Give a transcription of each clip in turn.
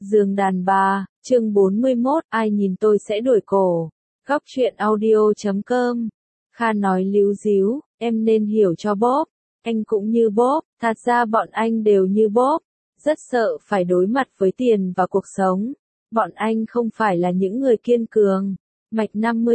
Giường đàn bà, chương 41, ai nhìn tôi sẽ đuổi cổ. Góc truyện audio.com. Kha nói líu díu, em nên hiểu cho Bob. Anh cũng như Bob, thật ra bọn anh đều như Bob. Rất sợ phải đối mặt với tiền và cuộc sống. Bọn anh không phải là những người kiên cường. Mạch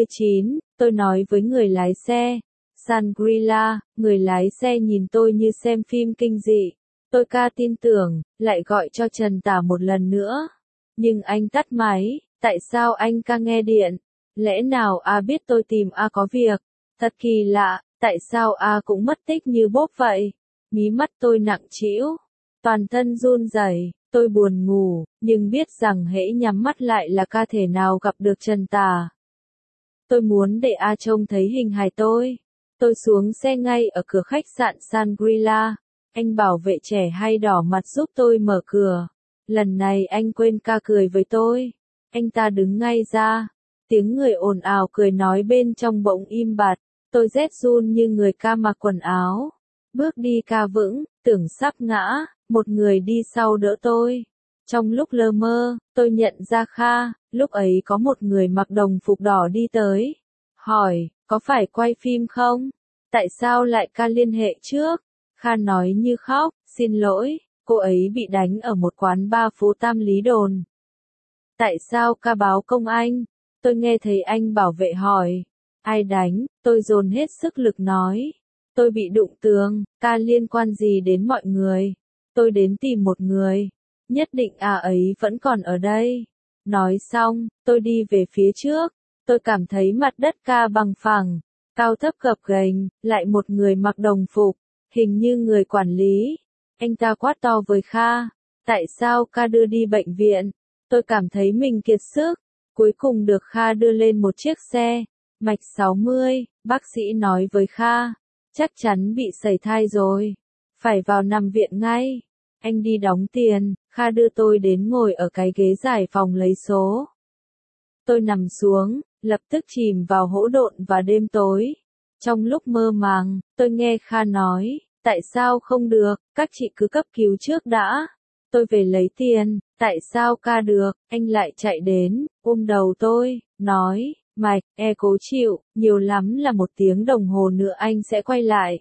59, tôi nói với người lái xe. Shangri-La, người lái xe nhìn tôi như xem phim kinh dị. Tôi ca tin tưởng, lại gọi cho Trần Tả một lần nữa. Nhưng anh tắt máy, tại sao anh ca nghe điện? Lẽ nào A biết tôi tìm A có việc? Thật kỳ lạ, tại sao A cũng mất tích như Bob vậy? Mí mắt tôi nặng trĩu, toàn thân run rẩy, tôi buồn ngủ, nhưng biết rằng hễ nhắm mắt lại là ca thể nào gặp được Trần Tả. Tôi muốn để A trông thấy hình hài tôi. Tôi xuống xe ngay ở cửa khách sạn Shangri-La. Anh bảo vệ trẻ hay đỏ mặt giúp tôi mở cửa. Lần này anh quên ca cười với tôi. Anh ta đứng ngay ra. Tiếng người ồn ào cười nói bên trong bỗng im bặt. Tôi rét run như người ca mặc quần áo. Bước đi ca vững, tưởng sắp ngã, một người đi sau đỡ tôi. Trong lúc lơ mơ, tôi nhận ra Kha, lúc ấy có một người mặc đồng phục đỏ đi tới. Hỏi, có phải quay phim không? Tại sao lại ca liên hệ trước? Kha nói như khóc, xin lỗi, cô ấy bị đánh ở một quán bar phố Tam Lý Đồn. Tại sao ca báo công anh? Tôi nghe thấy anh bảo vệ hỏi. Ai đánh? Tôi dồn hết sức lực nói. Tôi bị đụng tường, ca liên quan gì đến mọi người? Tôi đến tìm một người. Nhất định ấy vẫn còn ở đây. Nói xong, tôi đi về phía trước. Tôi cảm thấy mặt đất ca bằng phẳng, cao thấp gập ghềnh, lại một người mặc đồng phục. Hình như người quản lý. Anh ta quát to với Kha. Tại sao ca đưa đi bệnh viện? Tôi cảm thấy mình kiệt sức. Cuối cùng được Kha đưa lên một chiếc xe. Mạch 60, bác sĩ nói với Kha. Chắc chắn bị sẩy thai rồi. Phải vào nằm viện ngay. Anh đi đóng tiền. Kha đưa tôi đến ngồi ở cái ghế giải phòng lấy số. Tôi nằm xuống, lập tức chìm vào hỗn độn và đêm tối. Trong lúc mơ màng, tôi nghe Kha nói, tại sao không được, các chị cứ cấp cứu trước đã. Tôi về lấy tiền, tại sao ca được, anh lại chạy đến, ôm đầu tôi, nói, Mạch, cố chịu, nhiều lắm là 1 tiếng đồng hồ nữa anh sẽ quay lại.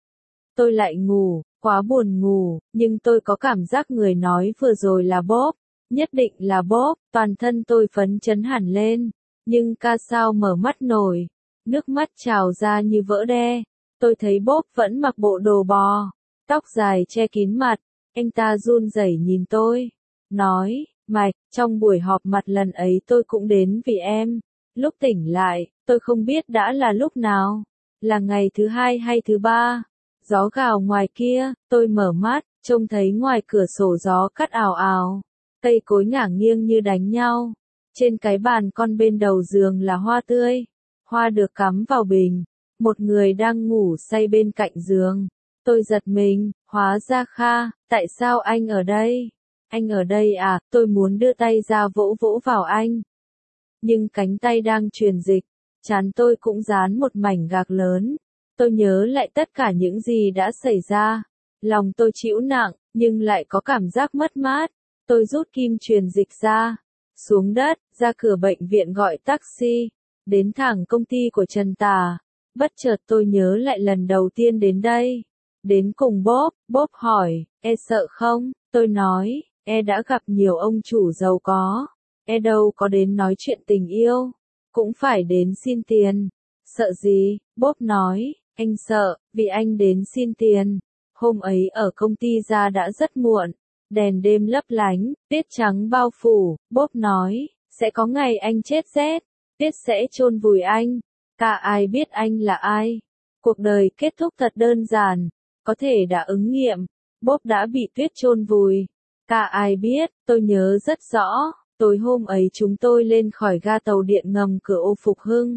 Tôi lại ngủ, quá buồn ngủ, nhưng tôi có cảm giác người nói vừa rồi là Bob, nhất định là Bob, toàn thân tôi phấn chấn hẳn lên, nhưng ca sao mở mắt nổi. Nước mắt trào ra như vỡ đê. Tôi thấy Bob vẫn mặc bộ đồ bò, tóc dài che kín mặt. Anh ta run rẩy nhìn tôi, nói, Mạch, trong buổi họp mặt lần ấy tôi cũng đến vì em. Lúc tỉnh lại, tôi không biết đã là lúc nào. Là ngày thứ 2 hay thứ 3. Gió gào ngoài kia, tôi mở mắt, trông thấy ngoài cửa sổ gió cắt ào ào. Cây cối ngả nghiêng như đánh nhau. Trên cái bàn con bên đầu giường là hoa tươi. Hoa được cắm vào bình. Một người đang ngủ say bên cạnh giường. Tôi giật mình, hóa ra Kha, tại sao anh ở đây? Anh ở đây à? Tôi muốn đưa tay ra vỗ vỗ vào anh. Nhưng cánh tay đang truyền dịch, trán tôi cũng dán một mảnh gạc lớn. Tôi nhớ lại tất cả những gì đã xảy ra. Lòng tôi trĩu nặng, nhưng lại có cảm giác mất mát. Tôi rút kim truyền dịch ra. Xuống đất, ra cửa bệnh viện gọi taxi. Đến thẳng công ty của Trần Tả. Bất chợt tôi nhớ lại lần đầu tiên đến đây. Đến cùng Bob. Bob hỏi, sợ không? Tôi nói, đã gặp nhiều ông chủ giàu có. Đâu có đến nói chuyện tình yêu. Cũng phải đến xin tiền. Sợ gì? Bob nói, anh sợ, vì anh đến xin tiền. Hôm ấy ở công ty ra đã rất muộn. Đèn đêm lấp lánh, tiết trắng bao phủ. Bob nói, sẽ có ngày anh chết rét. Tiết sẽ chôn vùi anh. Cả ai biết anh là ai. Cuộc đời kết thúc thật đơn giản. Có thể đã ứng nghiệm. Bob đã bị tuyết chôn vùi. Cả ai biết, tôi nhớ rất rõ. Tối hôm ấy chúng tôi lên khỏi ga tàu điện ngầm cửa ô Phục Hưng.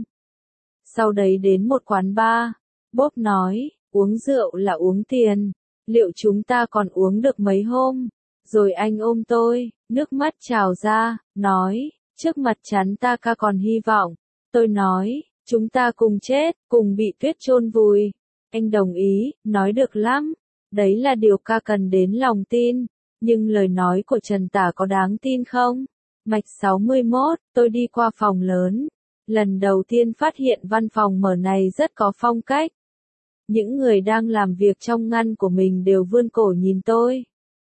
Sau đấy đến một quán bar. Bob nói, uống rượu là uống tiền. Liệu chúng ta còn uống được mấy hôm? Rồi anh ôm tôi, nước mắt trào ra, nói, trước mặt chắn ta ca còn hy vọng. Tôi nói, chúng ta cùng chết, cùng bị tuyết chôn vùi. Anh đồng ý, nói được lắm. Đấy là điều ca cần đến lòng tin. Nhưng lời nói của Trần Tả có đáng tin không? Mạch 61, tôi đi qua phòng lớn. Lần đầu tiên phát hiện văn phòng mở này rất có phong cách. Những người đang làm việc trong ngăn của mình đều vươn cổ nhìn tôi.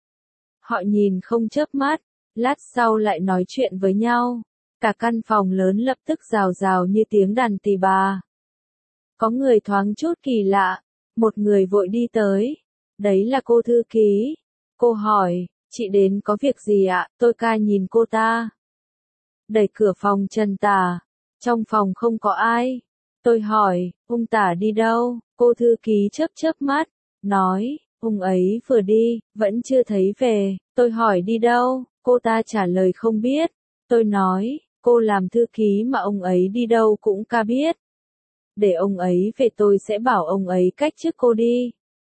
Họ nhìn không chớp mắt, lát sau lại nói chuyện với nhau. Cả căn phòng lớn lập tức rào rào như tiếng đàn tỳ bà. Có người thoáng chút kỳ lạ, một người vội đi tới. Đấy là cô thư ký. Cô hỏi, chị đến có việc gì ạ? Tôi ca nhìn cô ta. Đẩy cửa phòng Trần Tả. Trong phòng không có ai. Tôi hỏi, ông Tả đi đâu? Cô thư ký chớp chớp mắt, nói, ông ấy vừa đi, vẫn chưa thấy về. Tôi hỏi đi đâu? Cô ta trả lời không biết. Tôi nói, cô làm thư ký mà ông ấy đi đâu cũng ca biết. Để ông ấy về tôi sẽ bảo ông ấy cách chức cô đi.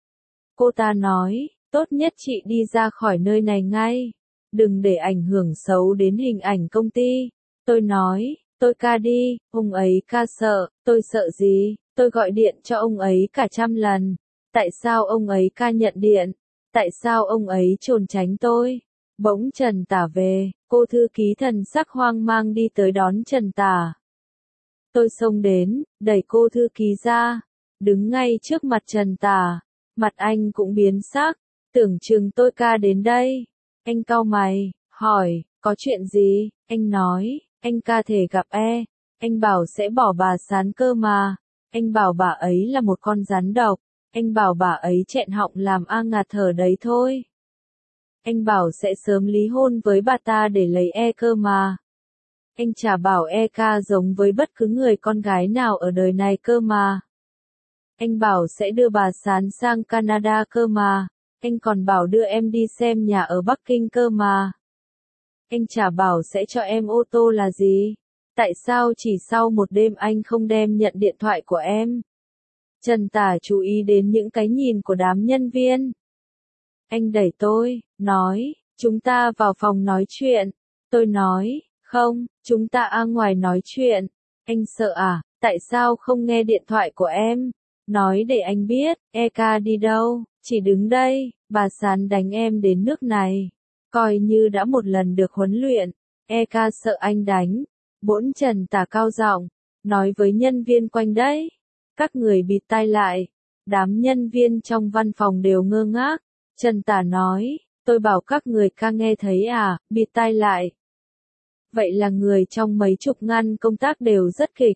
Cô ta nói, tốt nhất chị đi ra khỏi nơi này ngay. Đừng để ảnh hưởng xấu đến hình ảnh công ty. Tôi nói, tôi ca đi, ông ấy ca sợ, tôi sợ gì? Tôi gọi điện cho ông ấy cả 100 lần. Tại sao ông ấy ca nhận điện? Tại sao ông ấy trốn tránh tôi? Bỗng Trần Tả về, cô thư ký thần sắc hoang mang đi tới đón Trần Tả. Tôi xông đến, đẩy cô thư ký ra, đứng ngay trước mặt Trần Tả. Mặt anh cũng biến sắc, tưởng chừng tôi ca đến đây. Anh cau mày, hỏi, có chuyện gì? Anh nói, anh ca thể gặp anh bảo sẽ bỏ bà Sán cơ mà. Anh bảo bà ấy là một con rắn độc. Anh bảo bà ấy chẹn họng làm ngạt thở đấy thôi. Anh bảo sẽ sớm ly hôn với bà ta để lấy cơ mà. Anh chả bảo ca giống với bất cứ người con gái nào ở đời này cơ mà. Anh bảo sẽ đưa bà Sán sang Canada cơ mà. Anh còn bảo đưa em đi xem nhà ở Bắc Kinh cơ mà. Anh chả bảo sẽ cho em ô tô là gì. Tại sao chỉ sau một đêm anh không đem nhận điện thoại của em? Trần Tả chú ý đến những cái nhìn của đám nhân viên. Anh đẩy tôi, nói, chúng ta vào phòng nói chuyện. Tôi nói, không, chúng ta ra ngoài nói chuyện. Anh sợ à, tại sao không nghe điện thoại của em? Nói để anh biết, ca đi đâu, chỉ đứng đây, bà Sán đánh em đến nước này. Coi như đã một lần được huấn luyện, ca sợ anh đánh. Bỗng Trần Tả cao giọng, nói với nhân viên quanh đấy. Các người bịt tai lại. Đám nhân viên trong văn phòng đều ngơ ngác. Trần Tả nói, tôi bảo các người ca nghe thấy à, bịt tai lại. Vậy là người trong mấy chục ngăn công tác đều rất kịch.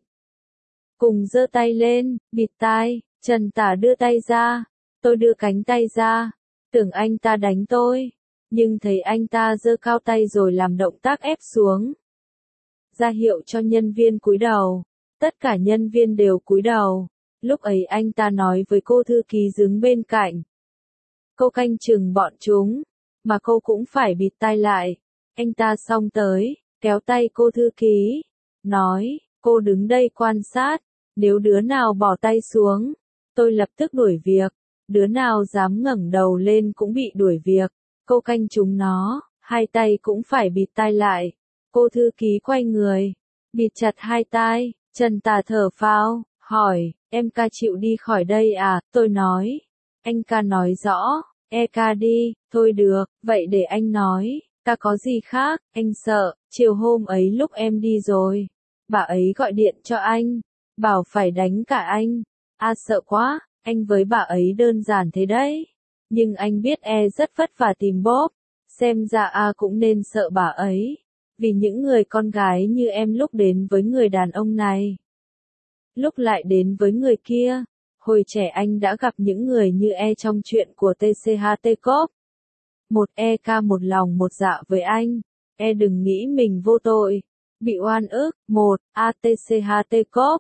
Cùng giơ tay lên, bịt tai, Trần Tả đưa tay ra. Tôi đưa cánh tay ra. Tưởng anh ta đánh tôi. Nhưng thấy anh ta giơ cao tay rồi làm động tác ép xuống. Ra hiệu cho nhân viên cúi đầu. Tất cả nhân viên đều cúi đầu. Lúc ấy anh ta nói với cô thư ký đứng bên cạnh. Cô canh chừng bọn chúng, mà cô cũng phải bịt tai lại. Anh ta xông tới, kéo tay cô thư ký, nói, cô đứng đây quan sát, nếu đứa nào bỏ tay xuống, tôi lập tức đuổi việc, đứa nào dám ngẩng đầu lên cũng bị đuổi việc. Cô canh chúng nó, hai tay cũng phải bịt tai lại. Cô thư ký quay người, bịt chặt hai tai. Trần Tả thở phào, hỏi, em ca chịu đi khỏi đây à? Tôi nói, anh ca nói rõ, ca đi, thôi được, vậy để anh nói, ca có gì khác, anh sợ. Chiều hôm ấy lúc em đi rồi, bà ấy gọi điện cho anh, bảo phải đánh cả anh. Sợ quá, anh với bà ấy đơn giản thế đấy. Nhưng anh biết rất vất vả tìm bóp, xem ra cũng nên sợ bà ấy. Vì những người con gái như em lúc đến với người đàn ông này, lúc lại đến với người kia. Hồi trẻ anh đã gặp những người như trong chuyện của TCHT Corp. Một ca một lòng một dạ với anh. Đừng nghĩ mình vô tội. Bị oan ức. Một ATCHT Corp.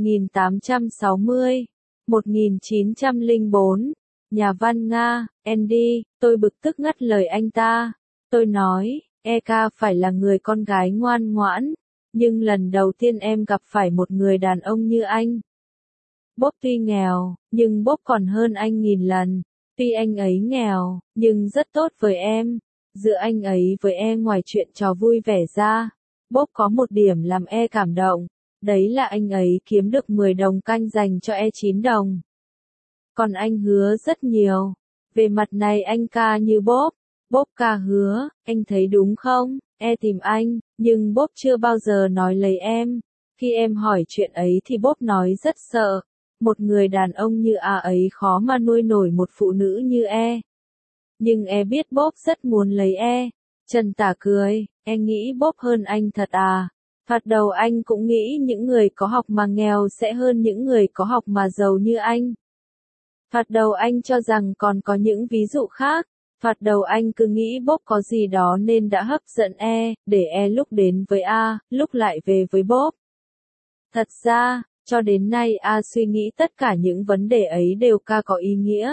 1860. 1904. Nhà văn Nga. Andy. Tôi bực tức ngắt lời anh ta. Tôi nói, ca phải là người con gái ngoan ngoãn. Nhưng lần đầu tiên em gặp phải một người đàn ông như anh. Bob tuy nghèo, nhưng Bob còn hơn anh 1000 lần. Tuy anh ấy nghèo, nhưng rất tốt với em. Giữa anh ấy với ngoài chuyện trò vui vẻ ra, Bob có một điểm làm cảm động. Đấy là anh ấy kiếm được 10 đồng canh dành cho 9 đồng. Còn anh hứa rất nhiều. Về mặt này anh ca như Bob. Bob ca hứa, anh thấy đúng không? E tìm anh, nhưng Bob chưa bao giờ nói lấy em. Khi em hỏi chuyện ấy thì Bob nói rất sợ. Một người đàn ông như ấy khó mà nuôi nổi một phụ nữ như E. Nhưng E biết Bob rất muốn lấy E. Trần Tả cười, E nghĩ Bob hơn anh thật à? Thoạt đầu anh cũng nghĩ những người có học mà nghèo sẽ hơn những người có học mà giàu như anh. Thoạt đầu anh cho rằng còn có những ví dụ khác. Thoạt đầu anh cứ nghĩ Bob có gì đó nên đã hấp dẫn E, để E lúc đến với A, lúc lại về với Bob. Thật ra, cho đến nay A suy nghĩ tất cả những vấn đề ấy đều có ý nghĩa.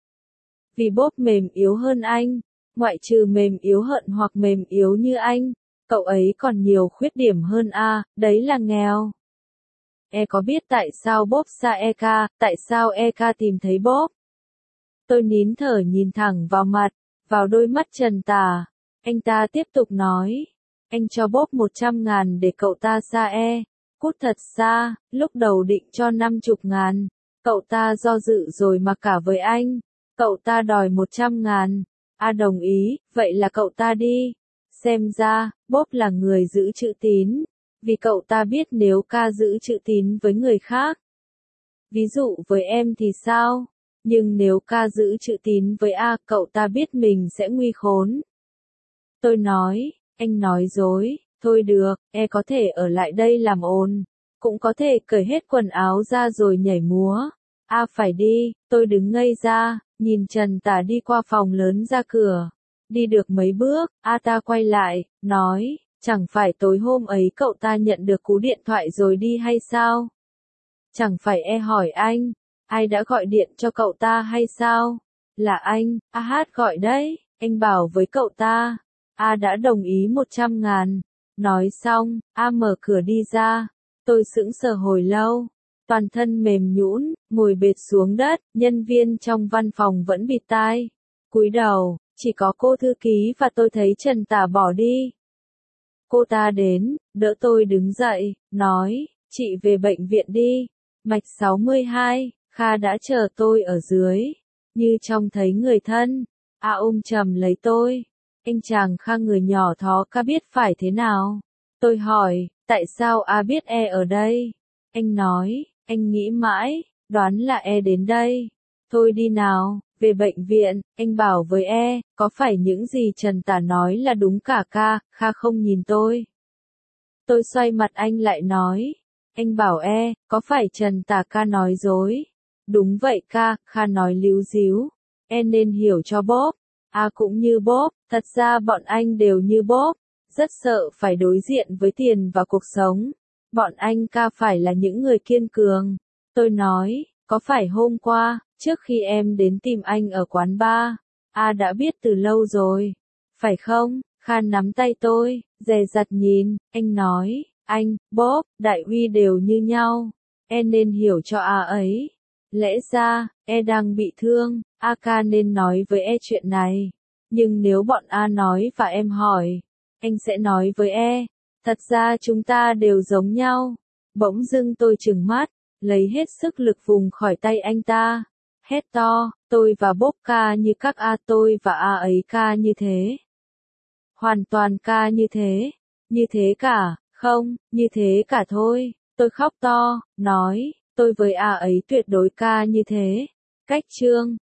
Vì Bob mềm yếu hơn anh, ngoại trừ mềm yếu hận hoặc mềm yếu như anh, cậu ấy còn nhiều khuyết điểm hơn A, đấy là nghèo. E có biết tại sao Bob xa Eka, tại sao Eka tìm thấy Bob? Tôi nín thở nhìn thẳng vào mặt, vào đôi mắt Trần Tả. Anh ta tiếp tục nói, anh cho Bob 100.000 để cậu ta xa E, cút thật xa, lúc đầu định cho 50.000, cậu ta do dự rồi mà cả với anh, cậu ta đòi 100.000, A đồng ý, vậy là cậu ta đi. Xem ra, Bob là người giữ chữ tín, vì cậu ta biết nếu ca giữ chữ tín với người khác. Ví dụ với em thì sao? Nhưng nếu ca giữ chữ tín với A, cậu ta biết mình sẽ nguy khốn. Tôi nói, anh nói dối, thôi được, E có thể ở lại đây làm ồn, cũng có thể cởi hết quần áo ra rồi nhảy múa. A phải đi, tôi đứng ngây ra, nhìn Trần Tả đi qua phòng lớn ra cửa. Đi được mấy bước, A ta quay lại, nói, chẳng phải tối hôm ấy cậu ta nhận được cú điện thoại rồi đi hay sao? Chẳng phải E hỏi anh, ai đã gọi điện cho cậu ta hay sao? Là anh, A Hát gọi đấy, anh bảo với cậu ta. A đã đồng ý 100.000. Nói xong, A mở cửa đi ra. Tôi sững sờ hồi lâu. Toàn thân mềm nhũn, ngồi bệt xuống đất, nhân viên trong văn phòng vẫn bịt tai. Cúi đầu, chỉ có cô thư ký và tôi thấy Trần Tả bỏ đi. Cô ta đến, đỡ tôi đứng dậy, nói, chị về bệnh viện đi. Mạch 62, Kha đã chờ tôi ở dưới. Như trông thấy người thân, A ôm chầm lấy tôi. Anh chàng Kha người nhỏ thó ca biết phải thế nào? Tôi hỏi, tại sao A biết E ở đây? Anh nói, anh nghĩ mãi, đoán là E đến đây. Thôi đi nào, về bệnh viện, anh bảo với E, có phải những gì Trần Tả nói là đúng cả ca? Kha không nhìn tôi. Tôi xoay mặt anh lại nói, anh bảo E, có phải Trần Tả ca nói dối? Đúng vậy ca, Kha nói líu díu. E nên hiểu cho Bob. A cũng như Bob, thật ra bọn anh đều như Bob. Rất sợ phải đối diện với tiền và cuộc sống. Bọn anh ca phải là những người kiên cường. Tôi nói, có phải hôm qua, trước khi em đến tìm anh ở quán bar, A đã biết từ lâu rồi. Phải không? Kha nắm tay tôi, dè dặt nhìn, anh nói, anh, Bob, Đại Huy đều như nhau. E nên hiểu cho A ấy. Lẽ ra, E đang bị thương, A ca nên nói với E chuyện này. Nhưng nếu bọn A nói và em hỏi, anh sẽ nói với E. Thật ra chúng ta đều giống nhau. Bỗng dưng tôi trừng mắt, lấy hết sức lực vùng khỏi tay anh ta. Hét to, tôi và Bob ca như các A, tôi và A ấy ca như thế. Hoàn toàn ca như thế cả, không, như thế cả thôi. Tôi khóc to, nói, tôi với A ấy tuyệt đối ca như thế. Cách chương